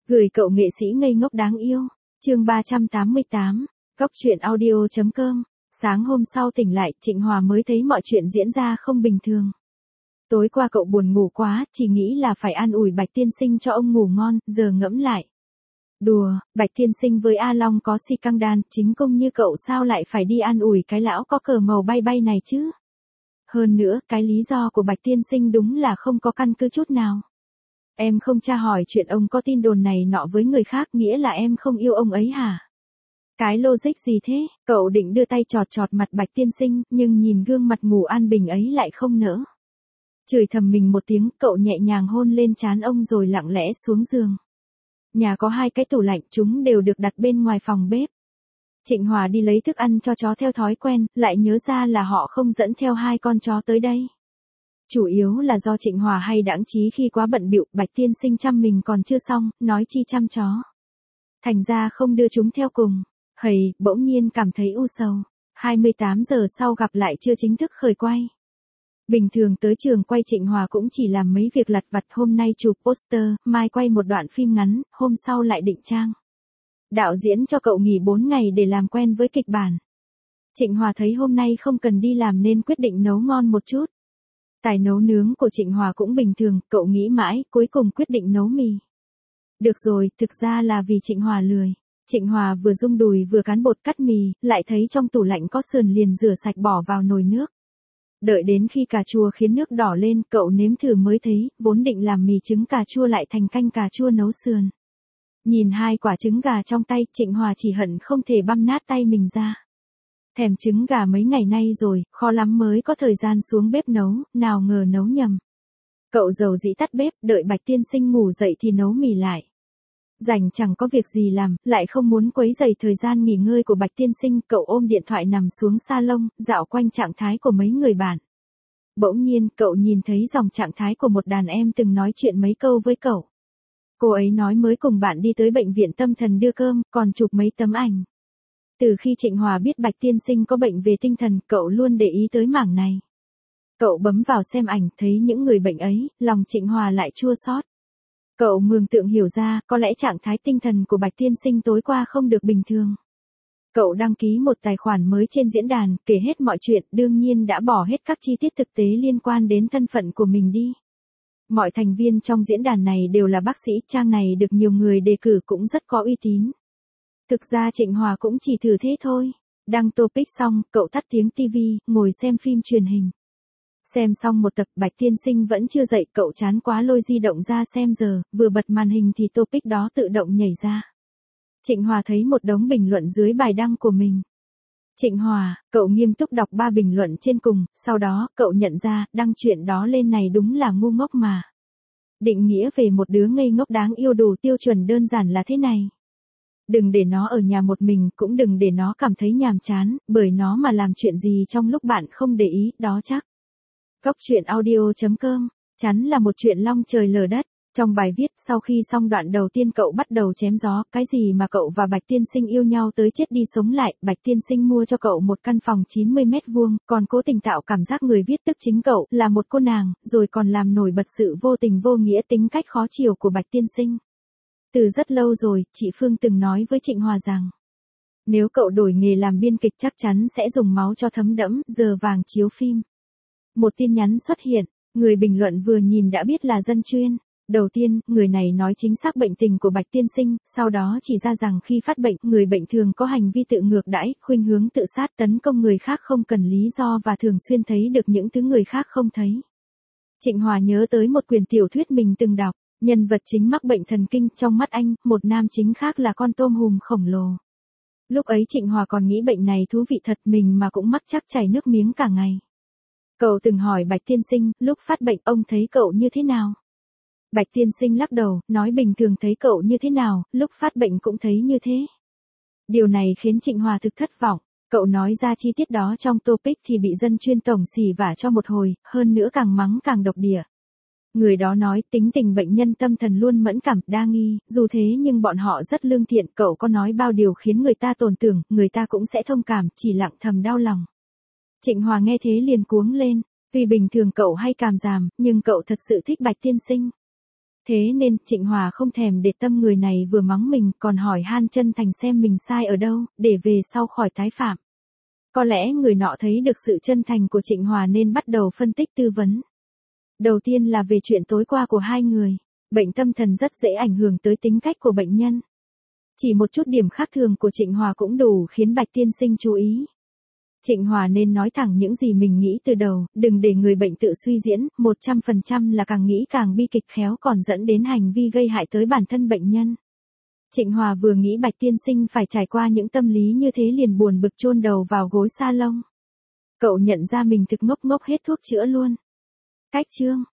Gửi cậu nghệ sĩ ngây ngốc đáng yêu. Chương 388. Góc truyện audio.com. Sáng hôm sau tỉnh lại, Trịnh Hòa mới thấy mọi chuyện diễn ra không bình thường. Tối qua cậu buồn ngủ quá, chỉ nghĩ là phải an ủi Bạch Tiên Sinh cho ông ngủ ngon, giờ ngẫm lại. Đùa, Bạch Tiên Sinh với A Long có si căng đan, chính công như cậu sao lại phải đi an ủi cái lão có cờ màu bay bay này chứ? Hơn nữa, cái lý do của Bạch Tiên Sinh đúng là không có căn cứ chút nào. Em không tra hỏi chuyện ông có tin đồn này nọ với người khác, nghĩa là em không yêu ông ấy hả? Cái logic gì thế? Cậu định đưa tay chọt chọt mặt Bạch Tiên Sinh, nhưng nhìn gương mặt ngủ an bình ấy lại không nỡ. Chửi thầm mình một tiếng, cậu nhẹ nhàng hôn lên trán ông rồi lặng lẽ xuống giường. Nhà có 2 cái tủ lạnh, chúng đều được đặt bên ngoài phòng bếp. Trịnh Hòa đi lấy thức ăn cho chó theo thói quen, lại nhớ ra là họ không dẫn theo 2 con chó tới đây. Chủ yếu là do Trịnh Hòa hay đãng trí khi quá bận bịu, Bạch Tiên Sinh chăm mình còn chưa xong, nói chi chăm chó. Thành ra không đưa chúng theo cùng. Hầy, bỗng nhiên cảm thấy u sầu. 28 giờ sau gặp lại chưa chính thức khởi quay. Bình thường tới trường quay Trịnh Hòa cũng chỉ làm mấy việc lặt vặt, hôm nay chụp poster, mai quay một đoạn phim ngắn, hôm sau lại định trang. Đạo diễn cho cậu nghỉ 4 ngày để làm quen với kịch bản. Trịnh Hòa thấy hôm nay không cần đi làm nên quyết định nấu ngon một chút. Tài nấu nướng của Trịnh Hòa cũng bình thường, cậu nghĩ mãi, cuối cùng quyết định nấu mì. Được rồi, thực ra là vì Trịnh Hòa lười. Trịnh Hòa vừa rung đùi vừa cán bột cắt mì, lại thấy trong tủ lạnh có sườn liền rửa sạch bỏ vào nồi nước. Đợi đến khi cà chua khiến nước đỏ lên, cậu nếm thử mới thấy, vốn định làm mì trứng cà chua lại thành canh cà chua nấu sườn. Nhìn 2 quả trứng gà trong tay, Trịnh Hòa chỉ hận không thể băm nát tay mình ra. Thèm trứng gà mấy ngày nay rồi, khó lắm mới có thời gian xuống bếp nấu, nào ngờ nấu nhầm. Cậu dầu dĩ tắt bếp, đợi Bạch Tiên Sinh ngủ dậy thì nấu mì lại. Rảnh chẳng có việc gì làm, lại không muốn quấy rầy thời gian nghỉ ngơi của Bạch Tiên Sinh, cậu ôm điện thoại nằm xuống salon, dạo quanh trạng thái của mấy người bạn. Bỗng nhiên, cậu nhìn thấy dòng trạng thái của một đàn em từng nói chuyện mấy câu với cậu. Cô ấy nói mới cùng bạn đi tới bệnh viện tâm thần đưa cơm, còn chụp mấy tấm ảnh. Từ khi Trịnh Hòa biết Bạch Tiên Sinh có bệnh về tinh thần, cậu luôn để ý tới mảng này. Cậu bấm vào xem ảnh, thấy những người bệnh ấy, lòng Trịnh Hòa lại chua xót. Cậu mường tượng hiểu ra, có lẽ trạng thái tinh thần của Bạch Tiên Sinh tối qua không được bình thường. Cậu đăng ký một tài khoản mới trên diễn đàn, kể hết mọi chuyện, đương nhiên đã bỏ hết các chi tiết thực tế liên quan đến thân phận của mình đi. Mọi thành viên trong diễn đàn này đều là bác sĩ, trang này được nhiều người đề cử cũng rất có uy tín. Thực ra Trịnh Hòa cũng chỉ thử thế thôi. Đăng topic xong, cậu tắt tiếng TV, ngồi xem phim truyền hình. Xem xong một tập, Bạch Tiên Sinh vẫn chưa dậy, cậu chán quá lôi di động ra xem giờ, vừa bật màn hình thì topic đó tự động nhảy ra. Trịnh Hòa thấy một đống bình luận dưới bài đăng của mình. Trịnh Hòa, cậu nghiêm túc đọc 3 bình luận trên cùng, sau đó, cậu nhận ra, đăng chuyện đó lên này đúng là ngu ngốc mà. Định nghĩa về một đứa ngây ngốc đáng yêu đủ tiêu chuẩn đơn giản là thế này. Đừng để nó ở nhà một mình, cũng đừng để nó cảm thấy nhàm chán, bởi nó mà làm chuyện gì trong lúc bạn không để ý, đó chắc. Góc truyện audio.com. Chắn là một chuyện long trời lở đất. Trong bài viết, sau khi xong đoạn đầu tiên cậu bắt đầu chém gió, cái gì mà cậu và Bạch Tiên Sinh yêu nhau tới chết đi sống lại, Bạch Tiên Sinh mua cho cậu một căn phòng 90 mét vuông, còn cố tình tạo cảm giác người viết tức chính cậu là một cô nàng, rồi còn làm nổi bật sự vô tình vô nghĩa tính cách khó chiều của Bạch Tiên Sinh. Từ rất lâu rồi, chị Phương từng nói với Trịnh Hòa rằng, nếu cậu đổi nghề làm biên kịch chắc chắn sẽ dùng máu cho thấm đẫm, giờ vàng chiếu phim. Một tin nhắn xuất hiện, người bình luận vừa nhìn đã biết là dân chuyên. Đầu tiên, người này nói chính xác bệnh tình của Bạch Tiên Sinh, sau đó chỉ ra rằng khi phát bệnh, người bệnh thường có hành vi tự ngược đãi, khuynh hướng tự sát, tấn công người khác không cần lý do và thường xuyên thấy được những thứ người khác không thấy. Trịnh Hòa nhớ tới một quyển tiểu thuyết mình từng đọc, nhân vật chính mắc bệnh thần kinh, trong mắt anh, một nam chính khác là con tôm hùm khổng lồ. Lúc ấy Trịnh Hòa còn nghĩ bệnh này thú vị thật, mình mà cũng mắc chắc chảy nước miếng cả ngày. Cậu từng hỏi Bạch Tiên Sinh, lúc phát bệnh ông thấy cậu như thế nào? Bạch Tiên Sinh lắc đầu, nói bình thường thấy cậu như thế nào, lúc phát bệnh cũng thấy như thế. Điều này khiến Trịnh Hòa thực thất vọng. Cậu nói ra chi tiết đó trong topic thì bị dân chuyên tổng xỉ vả cho một hồi, hơn nữa càng mắng càng độc địa. Người đó nói tính tình bệnh nhân tâm thần luôn mẫn cảm, đa nghi, dù thế nhưng bọn họ rất lương thiện, cậu có nói bao điều khiến người ta tổn tưởng, người ta cũng sẽ thông cảm, chỉ lặng thầm đau lòng. Trịnh Hòa nghe thế liền cuống lên, vì bình thường cậu hay càm ràm, nhưng cậu thật sự thích Bạch Tiên Sinh. Thế nên Trịnh Hòa không thèm để tâm người này vừa mắng mình còn hỏi han chân thành xem mình sai ở đâu, để về sau khỏi tái phạm. Có lẽ người nọ thấy được sự chân thành của Trịnh Hòa nên bắt đầu phân tích tư vấn. Đầu tiên là về chuyện tối qua của hai người. Bệnh tâm thần rất dễ ảnh hưởng tới tính cách của bệnh nhân. Chỉ một chút điểm khác thường của Trịnh Hòa cũng đủ khiến Bạch tiên sinh chú ý. Trịnh Hòa nên nói thẳng những gì mình nghĩ từ đầu, đừng để người bệnh tự suy diễn, 100% là càng nghĩ càng bi kịch khéo còn dẫn đến hành vi gây hại tới bản thân bệnh nhân. Trịnh Hòa vừa nghĩ Bạch tiên sinh phải trải qua những tâm lý như thế liền buồn bực chôn đầu vào gối sa lông. Cậu nhận ra mình thực ngốc ngốc hết thuốc chữa luôn. Cách chương